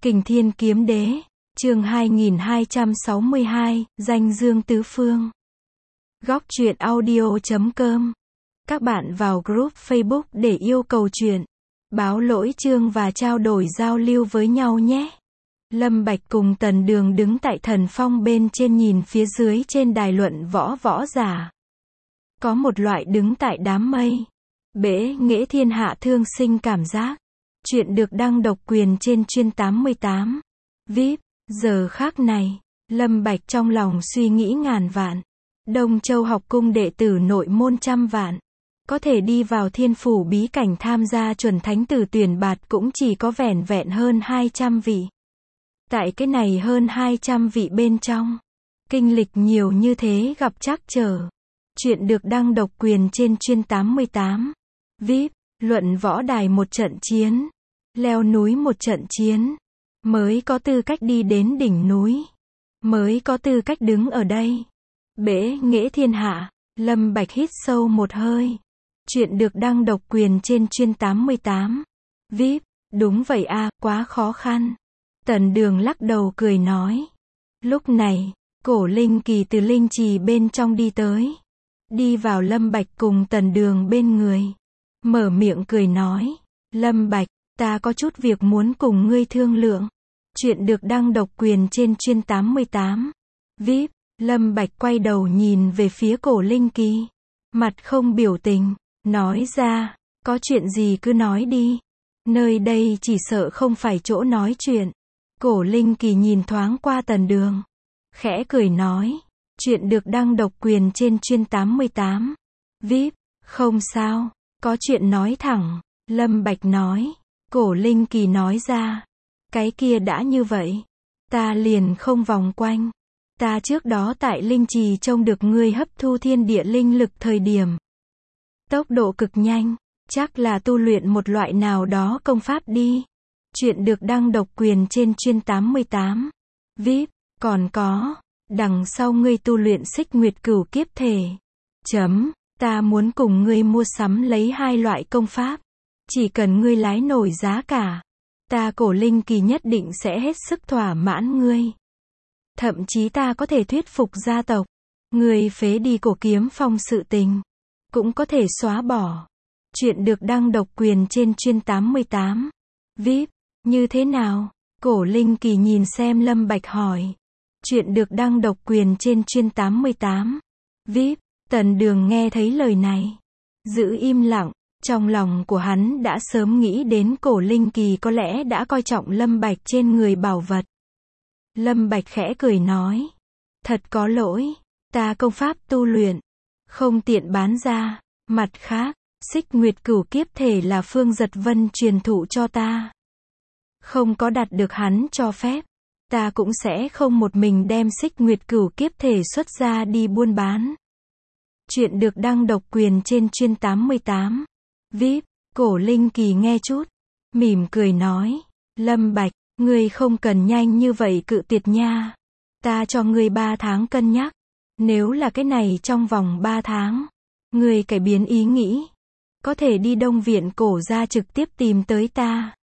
Kình Thiên Kiếm Đế, chương 2262, danh dương tứ phương. Góc truyện audio.com. Các bạn vào group Facebook để yêu cầu truyện, báo lỗi chương và trao đổi giao lưu với nhau nhé. Lâm Bạch cùng Tần Đường đứng tại Thần Phong bên trên nhìn phía dưới trên đài luận võ giả. Có một loại đứng tại đám mây, bẽ nghệ thiên hạ thương sinh cảm giác. Chuyện được đăng độc quyền trên chuyên 88. VIP, giờ khác này, Lâm Bạch trong lòng suy nghĩ ngàn vạn. Đông Châu học cung đệ tử nội môn trăm vạn. Có thể đi vào thiên phủ bí cảnh tham gia chuẩn thánh tử tuyển bạt cũng chỉ có vẻn vẹn hơn 200 vị. Tại cái này hơn 200 vị bên trong, kinh lịch nhiều như thế gặp trắc trở. Chuyện được đăng độc quyền trên chuyên 88. VIP, luận võ đài một trận chiến, leo núi một trận chiến, mới có tư cách đi đến đỉnh núi, mới có tư cách đứng ở đây. Bẽ nghệ thiên hạ, Lâm Bạch hít sâu một hơi. Chuyện được đăng độc quyền trên chuyên 88. VIP, đúng vậy a, quá khó khăn. Tần Đường lắc đầu cười nói. Lúc này, Cổ Linh Kỳ từ linh trì bên trong đi tới, đi vào Lâm Bạch cùng Tần Đường bên người, mở miệng cười nói, Lâm Bạch, ta có chút việc muốn cùng ngươi thương lượng. Chuyện được đăng độc quyền trên chuyên 88. VIP, Lâm Bạch quay đầu nhìn về phía Cổ Linh Kỳ, mặt không biểu tình, nói ra, có chuyện gì cứ nói đi. Nơi đây chỉ sợ không phải chỗ nói chuyện. Cổ Linh Kỳ nhìn thoáng qua Tần Đường, khẽ cười nói, chuyện được đăng độc quyền trên chuyên 88. VIP, không sao, có chuyện nói thẳng. Lâm Bạch nói. Cổ Linh Kỳ nói ra, cái kia đã như vậy, ta liền không vòng quanh. Ta trước đó tại linh trì trông được ngươi hấp thu thiên địa linh lực thời điểm, tốc độ cực nhanh, chắc là tu luyện một loại nào đó công pháp đi. Chuyện được đăng độc quyền trên chuyên 88. VIP, còn có, đằng sau ngươi tu luyện xích nguyệt cửu kiếp thể. Ta muốn cùng ngươi mua sắm lấy hai loại công pháp. Chỉ cần ngươi lái nổi giá cả, ta Cổ Linh Kỳ nhất định sẽ hết sức thỏa mãn ngươi. Thậm chí ta có thể thuyết phục gia tộc, ngươi phế đi Cổ Kiếm Phong sự tình, cũng có thể xóa bỏ. Chuyện được đăng độc quyền trên chuyên 88. VIP, như thế nào? Cổ Linh Kỳ nhìn xem Lâm Bạch hỏi. Chuyện được đăng độc quyền trên chuyên 88. VIP, Tần Đường nghe thấy lời này, giữ im lặng. Trong lòng của hắn đã sớm nghĩ đến Cổ Linh Kỳ có lẽ đã coi trọng Lâm Bạch trên người bảo vật. Lâm Bạch khẽ cười nói, thật có lỗi, ta công pháp tu luyện, không tiện bán ra. Mặt khác, xích nguyệt cửu kiếp thể là Phương Giật Vân truyền thụ cho ta. Không có đạt được hắn cho phép, ta cũng sẽ không một mình đem xích nguyệt cửu kiếp thể xuất ra đi buôn bán. Chuyện được đăng độc quyền trên chuyên 88. VIP, Cổ Linh Kỳ nghe chút, mỉm cười nói, Lâm Bạch, ngươi không cần nhanh như vậy cự tuyệt nha. Ta cho ngươi 3 tháng cân nhắc. Nếu là cái này trong vòng 3 tháng, ngươi cải biến ý nghĩ, có thể đi Đông Viện Cổ gia trực tiếp tìm tới ta.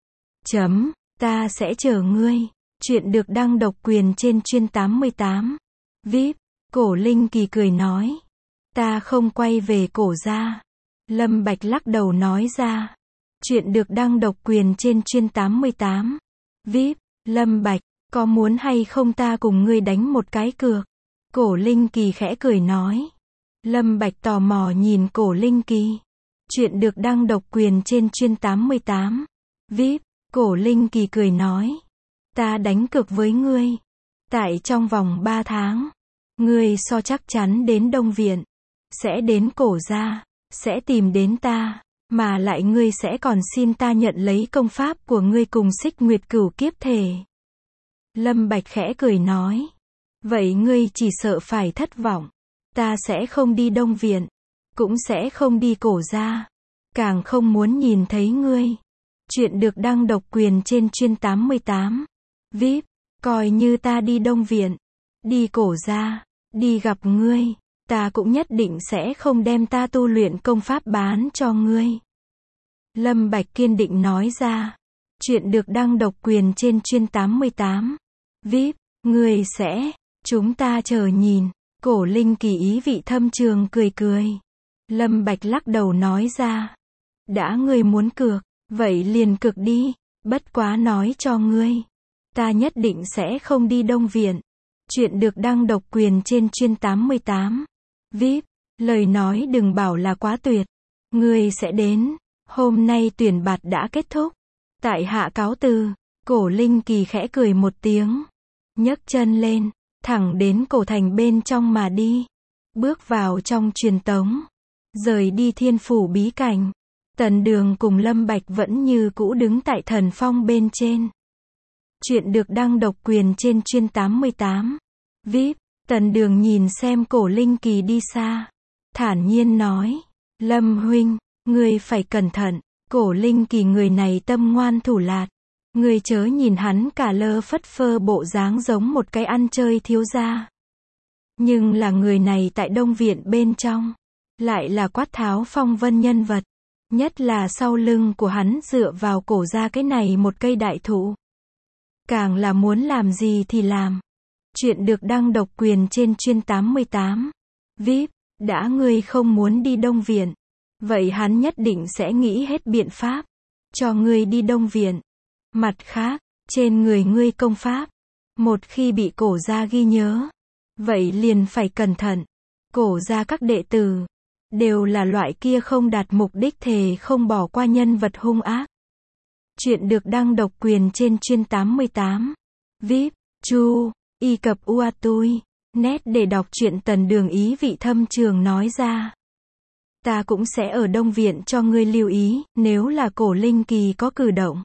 Ta sẽ chờ ngươi. Chuyện được đăng độc quyền trên chuyên 88. VIP, Cổ Linh Kỳ cười nói, ta không quay về Cổ gia. Lâm Bạch lắc đầu nói ra. Chuyện được đăng độc quyền trên chuyên 88. VIP, Lâm Bạch, có muốn hay không ta cùng ngươi đánh một cái cược? Cổ Linh Kỳ khẽ cười nói. Lâm Bạch tò mò nhìn Cổ Linh Kỳ. Chuyện được đăng độc quyền trên chuyên 88. VIP, Cổ Linh Kỳ cười nói. Ta đánh cược với ngươi. Tại trong vòng 3 tháng, ngươi so chắc chắn đến Đông Viện, sẽ đến Cổ gia, sẽ tìm đến ta, mà lại ngươi sẽ còn xin ta nhận lấy công pháp của ngươi cùng xích nguyệt cửu kiếp thể. Lâm Bạch khẽ cười nói. Vậy ngươi chỉ sợ phải thất vọng. Ta sẽ không đi Đông Viện, cũng sẽ không đi Cổ gia, càng không muốn nhìn thấy ngươi. Chuyện được đăng độc quyền trên chuyên 88. VIP, coi như ta đi Đông Viện, đi Cổ gia, đi gặp ngươi, ta cũng nhất định sẽ không đem ta tu luyện công pháp bán cho ngươi. Lâm Bạch kiên định nói ra. Chuyện được đăng độc quyền trên Chuyên 88. VIP, người sẽ, chúng ta chờ nhìn. Cổ Linh Kỳ ý vị thâm trường cười cười. Lâm Bạch lắc đầu nói ra. Đã ngươi muốn cược, vậy liền cược đi, bất quá nói cho ngươi. Ta nhất định sẽ không đi Đông Viện. Chuyện được đăng độc quyền trên Chuyên 88. VIP, lời nói đừng bảo là quá tuyệt. Ngươi sẽ đến. Hôm nay tuyển bạt đã kết thúc. Tại hạ cáo từ. Cổ Linh Kỳ khẽ cười một tiếng. Nhấc chân lên, thẳng đến cổ thành bên trong mà đi. Bước vào trong truyền tống. Rời đi Thiên Phủ bí cảnh. Tần Đường cùng Lâm Bạch vẫn như cũ đứng tại thần phong bên trên. Chuyện được đăng độc quyền trên Chuyên 88. VIP, Tần Đường nhìn xem Cổ Linh Kỳ đi xa. Thản nhiên nói. Lâm huynh, ngươi phải cẩn thận. Cổ Linh Kỳ người này tâm ngoan thủ lạt. Ngươi chớ nhìn hắn cả lơ phất phơ bộ dáng giống một cái ăn chơi thiếu gia. Nhưng là người này tại Đông Viện bên trong. Lại là quát tháo phong vân nhân vật. Nhất là sau lưng của hắn dựa vào cổ ra cái này một cây đại thụ. Càng là muốn làm gì thì làm. Chuyện được đăng độc quyền trên Chuyên 88. VIP, đã ngươi không muốn đi Đông Viện. Vậy hắn nhất định sẽ nghĩ hết biện pháp. Cho ngươi đi Đông Viện. Mặt khác, trên người ngươi công pháp. Một khi bị cổ gia ghi nhớ. Vậy liền phải cẩn thận. Cổ gia các đệ tử. Đều là loại kia không đạt mục đích thề không bỏ qua nhân vật hung ác. Chuyện được đăng độc quyền trên Chuyên 88. VIP, Chu, y cập Uatui. Nét để đọc truyện Tần Đường ý vị thâm trường nói ra. Ta cũng sẽ ở Đông Viện cho ngươi lưu ý, nếu là Cổ Linh Kỳ có cử động.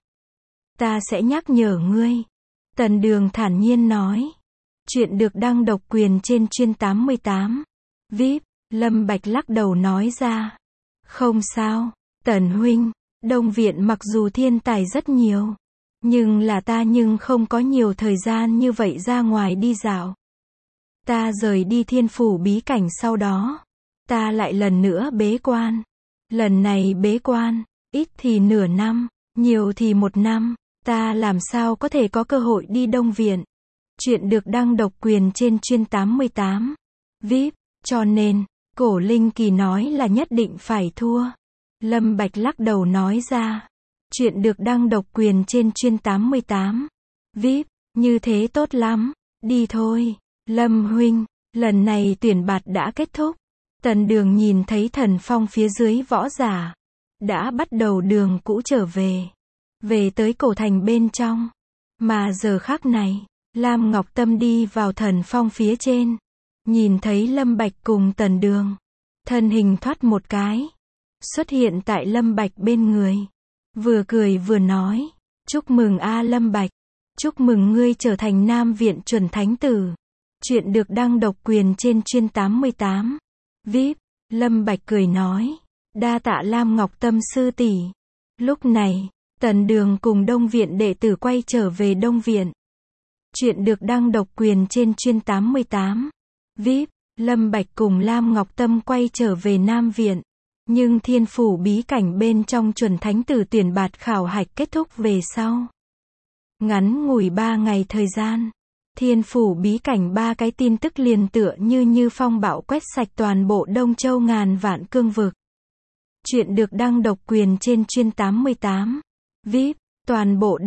Ta sẽ nhắc nhở ngươi. Tần Đường thản nhiên nói. Chuyện được đăng độc quyền trên Chuyên 88. VIP, Lâm Bạch lắc đầu nói ra. Không sao, Tần huynh, Đông Viện mặc dù thiên tài rất nhiều. Nhưng là ta không có nhiều thời gian như vậy ra ngoài đi dạo. Ta rời đi Thiên Phủ bí cảnh sau đó. Ta lại lần nữa bế quan. Lần này bế quan, ít thì nửa năm, nhiều thì 1 năm. Ta làm sao có thể có cơ hội đi Đông Viện. Chuyện được đăng độc quyền trên Chuyên 88. VIP, cho nên, Cổ Linh Kỳ nói là nhất định phải thua. Lâm Bạch lắc đầu nói ra. Chuyện được đăng độc quyền trên Chuyên 88. VIP, như thế tốt lắm. Đi thôi. Lâm huynh, lần này tuyển bạt đã kết thúc. Tần Đường nhìn thấy thần phong phía dưới võ giả. Đã bắt đầu đường cũ trở về. Về tới cổ thành bên trong. Mà giờ khắc này, Lam Ngọc Tâm đi vào thần phong phía trên. Nhìn thấy Lâm Bạch cùng Tần Đường. Thân hình thoát một cái. Xuất hiện tại Lâm Bạch bên người. Vừa cười vừa nói. Chúc mừng a Lâm Bạch. Chúc mừng ngươi trở thành Nam Viện chuẩn thánh tử. Chuyện được đăng độc quyền trên Chuyên 88. VIP, Lâm Bạch cười nói. Đa tạ Lam Ngọc Tâm sư tỷ. Lúc này, Tần Đường cùng Đông Viện đệ tử quay trở về Đông Viện. Chuyện được đăng độc quyền trên Chuyên 88. VIP, Lâm Bạch cùng Lam Ngọc Tâm quay trở về Nam Viện. Nhưng Thiên Phủ bí cảnh bên trong chuẩn thánh tử tuyển bạt khảo hạch kết thúc về sau. Ngắn ngủi 3 ngày thời gian. Thiên Phủ bí cảnh 3 cái tin tức liền tựa như phong bão quét sạch toàn bộ Đông Châu ngàn vạn cương vực. Chuyện được đăng độc quyền trên Chuyên 88. VIP, toàn bộ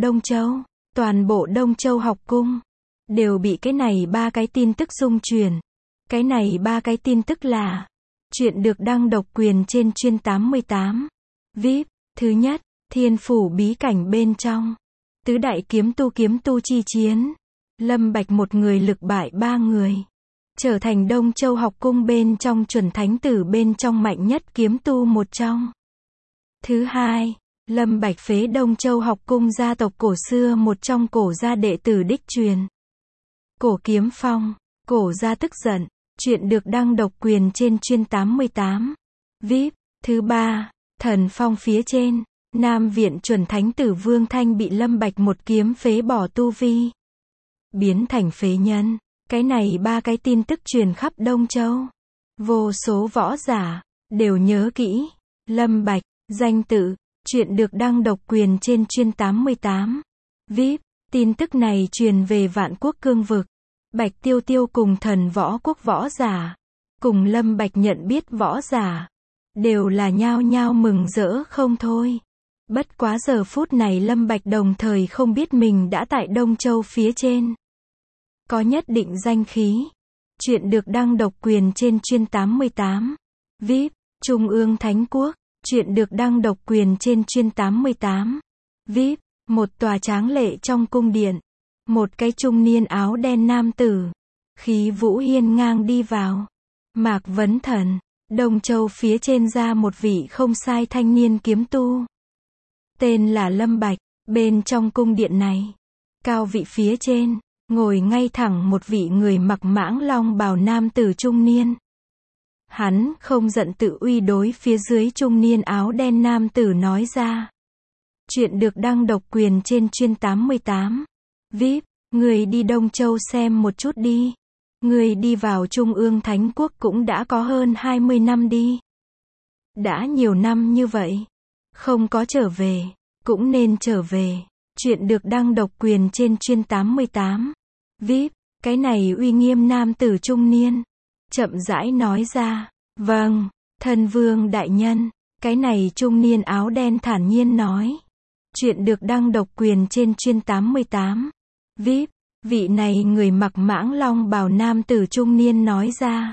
Đông Châu học cung. Đều bị cái này 3 cái tin tức dung truyền. Cái này 3 cái tin tức là. Chuyện được đăng độc quyền trên Chuyên 88. VIP, thứ nhất, Thiên Phủ bí cảnh bên trong. Tứ đại kiếm tu chi chiến. Lâm Bạch một người lực bại 3 người. Trở thành Đông Châu học cung bên trong chuẩn thánh tử bên trong mạnh nhất kiếm tu một trong. Thứ hai, Lâm Bạch phế Đông Châu học cung gia tộc cổ xưa một trong cổ gia đệ tử đích truyền. Cổ Kiếm Phong, cổ gia tức giận. Chuyện được đăng độc quyền trên Chuyên 88. VIP, thứ ba, thần phong phía trên. Nam Viện chuẩn thánh tử Vương Thanh bị Lâm Bạch một kiếm phế bỏ tu vi. Biến thành phế nhân. Cái này 3 cái tin tức truyền khắp Đông Châu. Vô số võ giả đều nhớ kỹ. Lâm Bạch, danh tự Chuyện được đăng độc quyền trên Chuyên 88. VIP. Tin tức này truyền về Vạn Quốc cương vực. Bạch Tiêu Tiêu cùng thần võ quốc võ giả, cùng Lâm Bạch nhận biết võ giả, đều là nhao nhao mừng rỡ không thôi. Bất quá giờ phút này Lâm Bạch đồng thời không biết mình đã tại Đông Châu phía trên, có nhất định danh khí. Chuyện được đăng độc quyền trên Chuyên 88. VIP. Trung ương Thánh Quốc. Chuyện được đăng độc quyền trên Chuyên 88. VIP. Một tòa tráng lệ trong cung điện. Một cái trung niên áo đen nam tử, khí vũ hiên ngang đi vào. Mạc Vấn Thần. Đông Châu phía trên ra một vị không sai thanh niên kiếm tu, tên là Lâm Bạch. Bên trong cung điện này, cao vị phía trên, ngồi ngay thẳng một vị người mặc mãng long bào nam tử trung niên. Hắn không giận tự uy đối phía dưới trung niên áo đen nam tử nói ra. Chuyện được đăng độc quyền trên Chuyên 88. VIP. Người đi Đông Châu xem một chút đi. Người đi vào Trung ương Thánh Quốc cũng đã có hơn 20 năm đi. Đã nhiều năm như vậy, không có trở về, cũng nên trở về. Chuyện được đăng độc quyền trên Chuyên 88. VIP. Cái này uy nghiêm nam tử trung niên, chậm rãi nói ra. Vâng, thân vương đại nhân. Cái này trung niên áo đen thản nhiên nói. Chuyện được đăng độc quyền trên Chuyên 88. VIP. Vị này người mặc mãng long bào nam tử trung niên nói ra.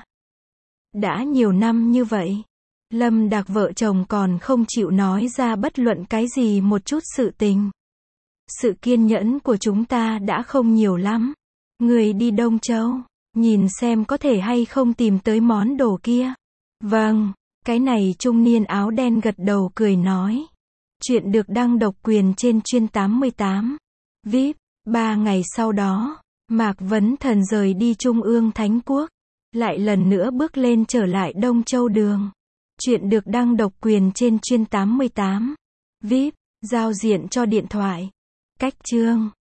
Đã nhiều năm như vậy, Lâm Đạc vợ chồng còn không chịu nói ra bất luận cái gì một chút sự tình. Sự kiên nhẫn của chúng ta đã không nhiều lắm. Người đi Đông Châu, nhìn xem có thể hay không tìm tới món đồ kia. Vâng, cái này trung niên áo đen gật đầu cười nói. Chuyện được đăng độc quyền trên Chuyên 88. VIP. 3 ngày sau đó, Mạc Vấn Thần rời đi Trung ương Thánh Quốc, lại lần nữa bước lên trở lại Đông Châu đường. Chuyện được đăng độc quyền trên Chuyên 88. VIP. Giao diện cho điện thoại. Cách chương.